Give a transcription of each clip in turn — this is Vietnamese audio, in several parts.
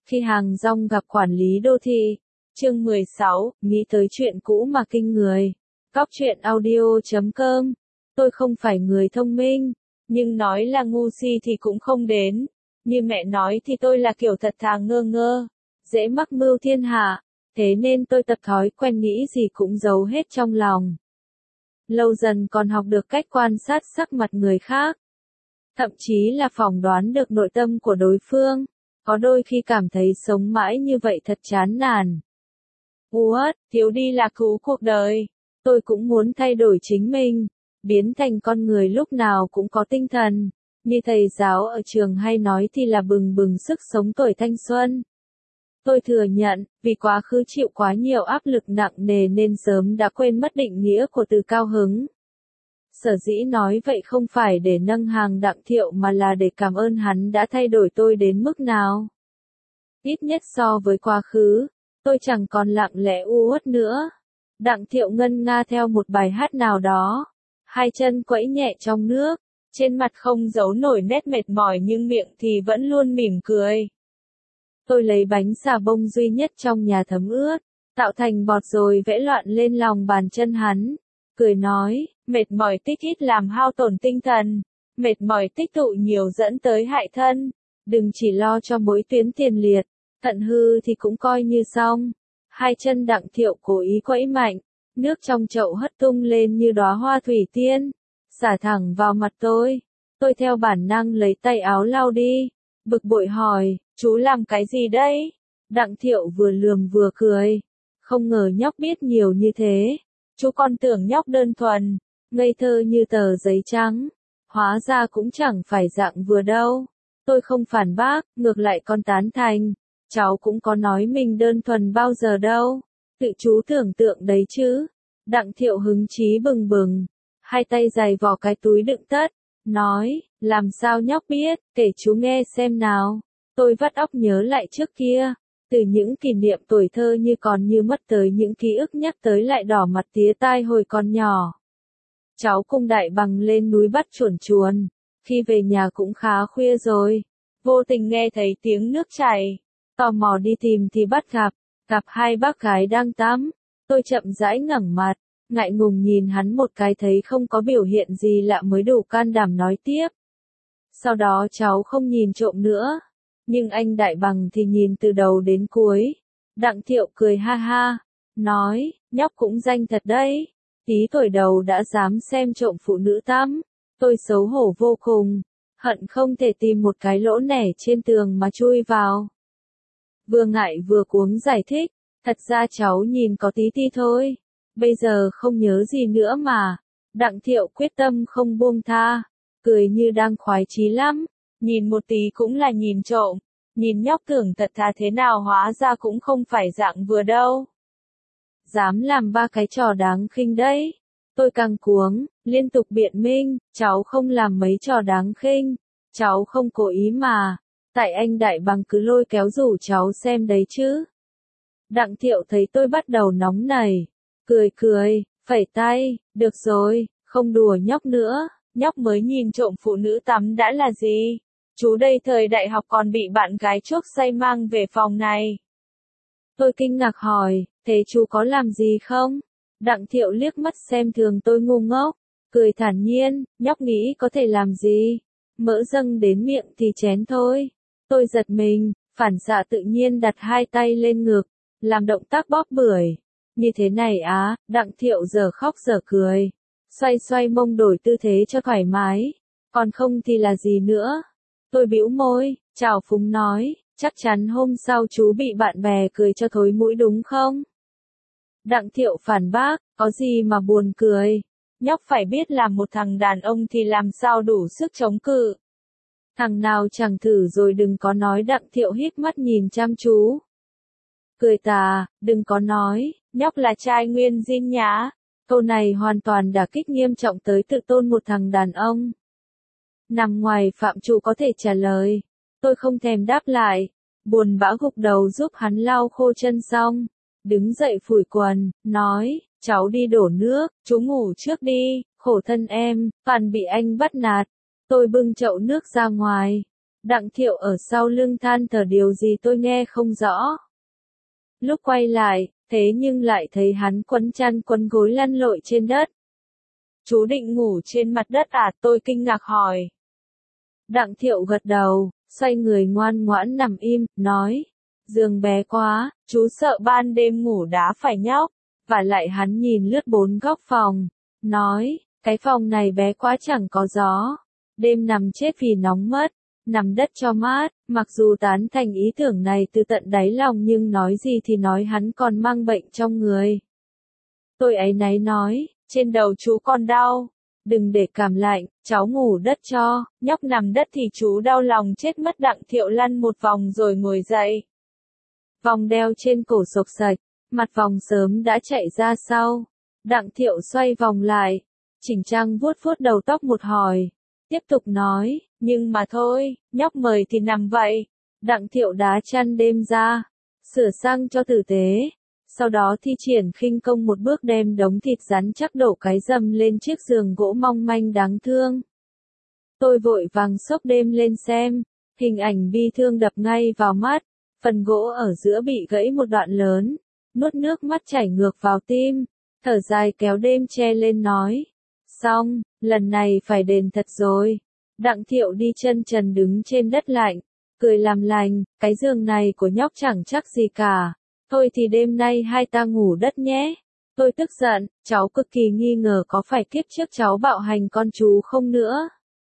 Khi hàng rong gặp quản lý đô thị. Chương 16, nghĩ tới chuyện cũ mà kinh người. Cóc truyện audio.com. Tôi không phải người thông minh, nhưng nói là ngu si thì cũng không đến. Như mẹ nói thì tôi là kiểu thật thà ngơ ngơ, dễ mắc mưu thiên hạ, thế nên tôi tập thói quen nghĩ gì cũng giấu hết trong lòng. Lâu dần còn học được cách quan sát sắc mặt người khác, thậm chí là phỏng đoán được nội tâm của đối phương. Có đôi khi cảm thấy sống mãi như vậy thật chán nản. Uất, thiếu đi là cứu cuộc đời. Tôi cũng muốn thay đổi chính mình, biến thành con người lúc nào cũng có tinh thần. Như thầy giáo ở trường hay nói thì là bừng bừng sức sống tuổi thanh xuân. Tôi thừa nhận, vì quá khứ chịu quá nhiều áp lực nặng nề nên sớm đã quên mất định nghĩa của từ cao hứng. Sở dĩ nói vậy không phải để nâng hàng Đặng Thiệu mà là để cảm ơn hắn đã thay đổi tôi đến mức nào. Ít nhất so với quá khứ, tôi chẳng còn lặng lẽ uất nữa. Đặng Thiệu ngân nga theo một bài hát nào đó, hai chân quẫy nhẹ trong nước, trên mặt không giấu nổi nét mệt mỏi nhưng miệng thì vẫn luôn mỉm cười. Tôi lấy bánh xà bông duy nhất trong nhà thấm ướt, tạo thành bọt rồi vẽ loạn lên lòng bàn chân hắn, cười nói, mệt mỏi tích ít làm hao tổn tinh thần, mệt mỏi tích tụ nhiều dẫn tới hại thân, đừng chỉ lo cho mỗi tuyến tiền liệt, thận hư thì cũng coi như xong. Hai chân Đặng Thiệu cố ý quẫy mạnh, nước trong chậu hất tung lên như đóa hoa thủy tiên, xả thẳng vào mặt tôi. Tôi theo bản năng lấy tay áo lau đi, bực bội hỏi, chú làm cái gì đây? Đặng Thiệu vừa lườm vừa cười, không ngờ nhóc biết nhiều như thế. Chú còn tưởng nhóc đơn thuần, ngây thơ như tờ giấy trắng, hóa ra cũng chẳng phải dạng vừa đâu. Tôi không phản bác, ngược lại còn tán thành, cháu cũng có nói mình đơn thuần bao giờ đâu, tự chú tưởng tượng đấy chứ. Đặng Thiệu hứng chí bừng bừng, hai tay giày vò cái túi đựng tất, nói, làm sao nhóc biết, kể chú nghe xem nào. Tôi vắt óc nhớ lại trước kia, từ những kỷ niệm tuổi thơ như còn như mất tới những ký ức nhắc tới lại đỏ mặt tía tai hồi còn nhỏ. Cháu cùng đại bằng lên núi bắt chuồn chuồn, khi về nhà cũng khá khuya rồi, vô tình nghe thấy tiếng nước chảy, tò mò đi tìm thì bắt gặp hai bác gái đang tắm. Tôi chậm rãi ngẩng mặt, ngại ngùng nhìn hắn một cái thấy không có biểu hiện gì lạ mới đủ can đảm nói tiếp. Sau đó cháu không nhìn trộm nữa, nhưng anh đại bằng thì nhìn từ đầu đến cuối. Đặng Thiệu cười ha ha, nói, nhóc cũng danh thật đấy, tí tuổi đầu đã dám xem trộm phụ nữ tắm. Tôi xấu hổ vô cùng, hận không thể tìm một cái lỗ nẻ trên tường mà chui vào. Vừa ngại vừa cuống giải thích, thật ra cháu nhìn có tí ti thôi, bây giờ không nhớ gì nữa mà. Đặng Thiệu quyết tâm không buông tha, cười như đang khoái chí lắm, nhìn một tí cũng là nhìn trộm, nhìn nhóc tưởng thật thà thế nào hóa ra cũng không phải dạng vừa đâu. Dám làm ba cái trò đáng khinh đấy. Tôi càng cuống, liên tục biện minh, cháu không làm mấy trò đáng khinh, cháu không cố ý mà, tại anh đại bằng cứ lôi kéo rủ cháu xem đấy chứ. Đặng Thiệu thấy tôi bắt đầu nóng nảy, cười, phẩy tay, được rồi, không đùa nhóc nữa, nhóc mới nhìn trộm phụ nữ tắm đã là gì, chú đây thời đại học còn bị bạn gái chuốc say mang về phòng này. Tôi kinh ngạc hỏi, thế chú có làm gì không? Đặng Thiệu liếc mắt xem thường tôi ngu ngốc, cười thản nhiên, nhóc nghĩ có thể làm gì, mỡ dâng đến miệng thì chén thôi. Tôi giật mình, phản xạ tự nhiên đặt hai tay lên ngực, làm động tác bóp bưởi. Như thế này á, Đặng Thiệu giờ khóc giờ cười, xoay mông đổi tư thế cho thoải mái, còn không thì là gì nữa. Tôi bĩu môi, trào phúng nói, chắc chắn hôm sau chú bị bạn bè cười cho thối mũi đúng không? Đặng Thiệu phản bác, có gì mà buồn cười, nhóc phải biết là một thằng đàn ông thì làm sao đủ sức chống cự. Thằng nào chẳng thử rồi đừng có nói. Đặng Thiệu hít mắt nhìn chăm chú. Cười tà, đừng có nói, nhóc là trai nguyên zin nhá. Câu này hoàn toàn đả kích nghiêm trọng tới tự tôn một thằng đàn ông. Nằm ngoài phạm trù có thể trả lời. Tôi không thèm đáp lại, buồn bã gục đầu giúp hắn lau khô chân xong. Đứng dậy phủi quần, nói, cháu đi đổ nước, chú ngủ trước đi, khổ thân em, toàn bị anh bắt nạt. Tôi bưng chậu nước ra ngoài, Đặng Thiệu ở sau lưng than thở điều gì tôi nghe không rõ. Lúc quay lại, thế nhưng lại thấy hắn quấn chăn quấn gối lăn lội trên đất. Chú định ngủ trên mặt đất à? Tôi kinh ngạc hỏi. Đặng Thiệu gật đầu, xoay người ngoan ngoãn nằm im, nói. Giường bé quá, chú sợ ban đêm ngủ đá phải nhóc. Và lại hắn nhìn lướt bốn góc phòng, nói, cái phòng này bé quá chẳng có gió. Đêm nằm chết vì nóng mất, nằm đất cho mát. Mặc dù tán thành ý tưởng này từ tận đáy lòng nhưng nói gì thì nói hắn còn mang bệnh trong người. Tôi áy náy nói, trên đầu chú còn đau. Đừng để cảm lạnh, cháu ngủ đất cho, nhóc nằm đất thì chú đau lòng chết mất. Đặng Thiệu lăn một vòng rồi ngồi dậy. Vòng đeo trên cổ xộc xạch, mặt vòng sớm đã chạy ra sau. Đặng Thiệu xoay vòng lại, chỉnh trang vuốt vuốt đầu tóc một hồi. Tiếp tục nói, nhưng mà thôi, nhóc mời thì nằm vậy. Đặng Thiệu đá chăn đêm ra, sửa sang cho tử tế. Sau đó thi triển khinh công một bước đem đống thịt rắn chắc đổ cái rầm lên chiếc giường gỗ mong manh đáng thương. Tôi vội vàng xốc đêm lên xem, hình ảnh bi thương đập ngay vào mắt, phần gỗ ở giữa bị gãy một đoạn lớn, nuốt nước mắt chảy ngược vào tim, thở dài kéo đêm che lên nói. Xong, lần này phải đền thật rồi. Đặng Thiệu đi chân trần đứng trên đất lạnh, cười làm lành, cái giường này của nhóc chẳng chắc gì cả. Thôi thì đêm nay hai ta ngủ đất nhé. Tôi tức giận, cháu cực kỳ nghi ngờ có phải kiếp trước cháu bạo hành con chú không nữa.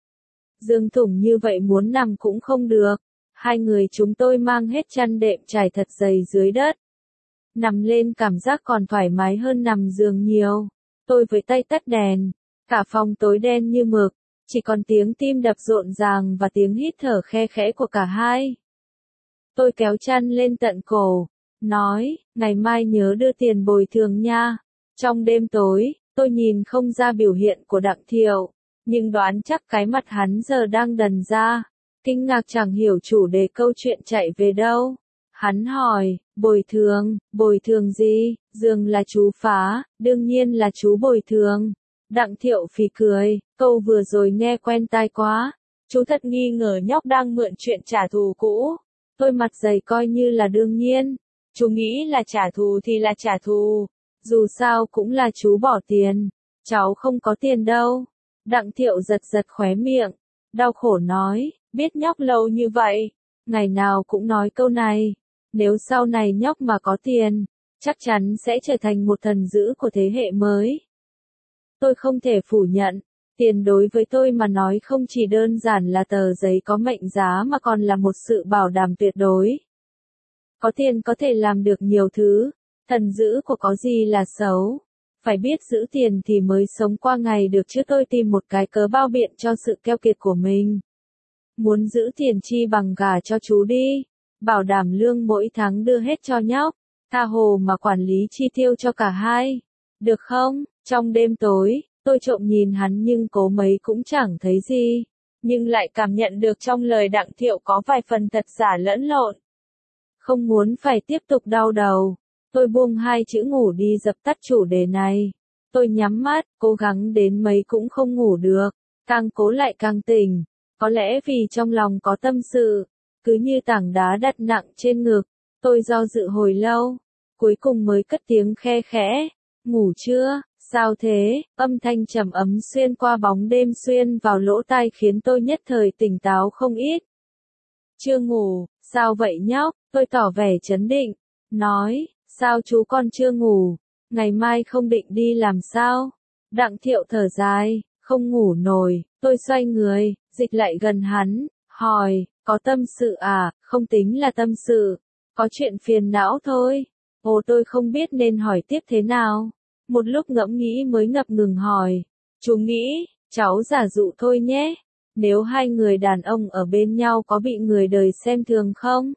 Giường thủng như vậy muốn nằm cũng không được. Hai người chúng tôi mang hết chăn đệm trải thật dày dưới đất. Nằm lên cảm giác còn thoải mái hơn nằm giường nhiều. Tôi với tay tắt đèn. Cả phòng tối đen như mực. Chỉ còn tiếng tim đập rộn ràng và tiếng hít thở khe khẽ của cả hai. Tôi kéo chăn lên tận cổ. Nói, ngày mai nhớ đưa tiền bồi thường nha. Trong đêm tối, tôi nhìn không ra biểu hiện của Đặng Thiệu. Nhưng đoán chắc cái mặt hắn giờ đang đần ra. Kinh ngạc chẳng hiểu chủ đề câu chuyện chạy về đâu. Hắn hỏi, bồi thường gì? Giường là chú phá, đương nhiên là chú bồi thường. Đặng Thiệu phì cười, câu vừa rồi nghe quen tai quá. Chú thật nghi ngờ nhóc đang mượn chuyện trả thù cũ. Tôi mặt dày coi như là đương nhiên. Chú nghĩ là trả thù thì là trả thù. Dù sao cũng là chú bỏ tiền. Cháu không có tiền đâu. Đặng Thiệu giật giật khóe miệng. Đau khổ nói, biết nhóc lâu như vậy. Ngày nào cũng nói câu này. Nếu sau này nhóc mà có tiền, chắc chắn sẽ trở thành một thần dữ của thế hệ mới. Tôi không thể phủ nhận. Tiền đối với tôi mà nói không chỉ đơn giản là tờ giấy có mệnh giá mà còn là một sự bảo đảm tuyệt đối. Có tiền có thể làm được nhiều thứ, thần dữ của có gì là xấu. Phải biết giữ tiền thì mới sống qua ngày được chứ. Tôi tìm một cái cớ bao biện cho sự keo kiệt của mình. Muốn giữ tiền chi bằng gả cho chú đi, bảo đảm lương mỗi tháng đưa hết cho nhóc, tha hồ mà quản lý chi tiêu cho cả hai. Được không? Trong đêm tối, tôi trộm nhìn hắn nhưng cố mấy cũng chẳng thấy gì. Nhưng lại cảm nhận được trong lời Đặng Thiệu có vài phần thật giả lẫn lộn. Không muốn phải tiếp tục đau đầu. Tôi buông hai chữ ngủ đi dập tắt chủ đề này. Tôi nhắm mắt, cố gắng đến mấy cũng không ngủ được. Càng cố lại càng tỉnh. Có lẽ vì trong lòng có tâm sự. Cứ như tảng đá đặt nặng trên ngực. Tôi do dự hồi lâu. Cuối cùng mới cất tiếng khe khẽ. Ngủ chưa? Sao thế? Âm thanh trầm ấm xuyên qua bóng đêm xuyên vào lỗ tai khiến tôi nhất thời tỉnh táo không ít. Chưa ngủ, sao vậy nhóc? Tôi tỏ vẻ trấn định. Nói, sao chú con chưa ngủ? Ngày mai không định đi làm sao? Đặng Thiệu thở dài, không ngủ nổi. Tôi xoay người, dịch lại gần hắn, hỏi, có tâm sự à? Không tính là tâm sự. Có chuyện phiền não thôi. Ồ, tôi không biết nên hỏi tiếp thế nào. Một lúc ngẫm nghĩ mới ngập ngừng hỏi. Chú nghĩ, cháu giả dụ thôi nhé. Nếu hai người đàn ông ở bên nhau có bị người đời xem thường không?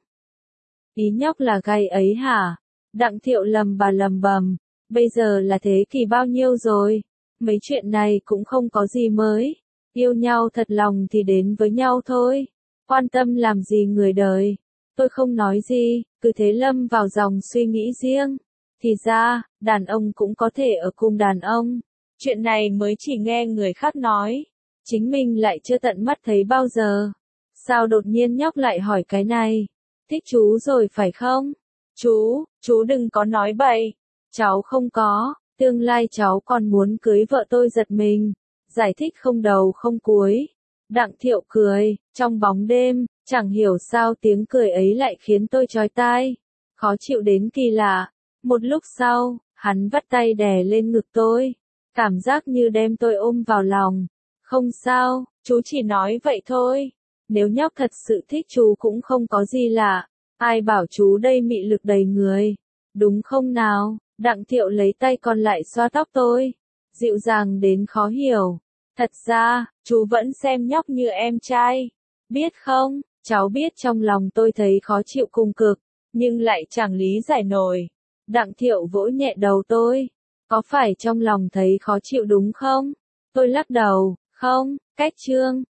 Ý nhóc là gay ấy hả? Đặng Thiệu lầm bầm. Bây giờ là thế kỷ bao nhiêu rồi? Mấy chuyện này cũng không có gì mới. Yêu nhau thật lòng thì đến với nhau thôi. Quan tâm làm gì người đời? Tôi không nói gì, cứ thế lâm vào dòng suy nghĩ riêng. Thì ra, đàn ông cũng có thể ở cùng đàn ông. Chuyện này mới chỉ nghe người khác nói. Chính mình lại chưa tận mắt thấy bao giờ. Sao đột nhiên nhóc lại hỏi cái này? Thích chú rồi phải không? Chú đừng có nói bậy. Cháu không có, tương lai cháu còn muốn cưới vợ tôi giật mình. Giải thích không đầu không cuối. Đặng Thiệu cười, trong bóng đêm, chẳng hiểu sao tiếng cười ấy lại khiến tôi chói tai. Khó chịu đến kỳ lạ. Một lúc sau, hắn vắt tay đè lên ngực tôi. Cảm giác như đem tôi ôm vào lòng. Không sao, chú chỉ nói vậy thôi. Nếu nhóc thật sự thích chú cũng không có gì lạ. Ai bảo chú đây mị lực đầy người. Đúng không nào? Đặng Thiệu lấy tay còn lại xoa tóc tôi. Dịu dàng đến khó hiểu. Thật ra, chú vẫn xem nhóc như em trai. Biết không, cháu biết trong lòng tôi thấy khó chịu cùng cực, nhưng lại chẳng lý giải nổi. Đặng Thiệu vỗ nhẹ đầu tôi. Có phải trong lòng thấy khó chịu đúng không? Tôi lắc đầu, không, cách chương.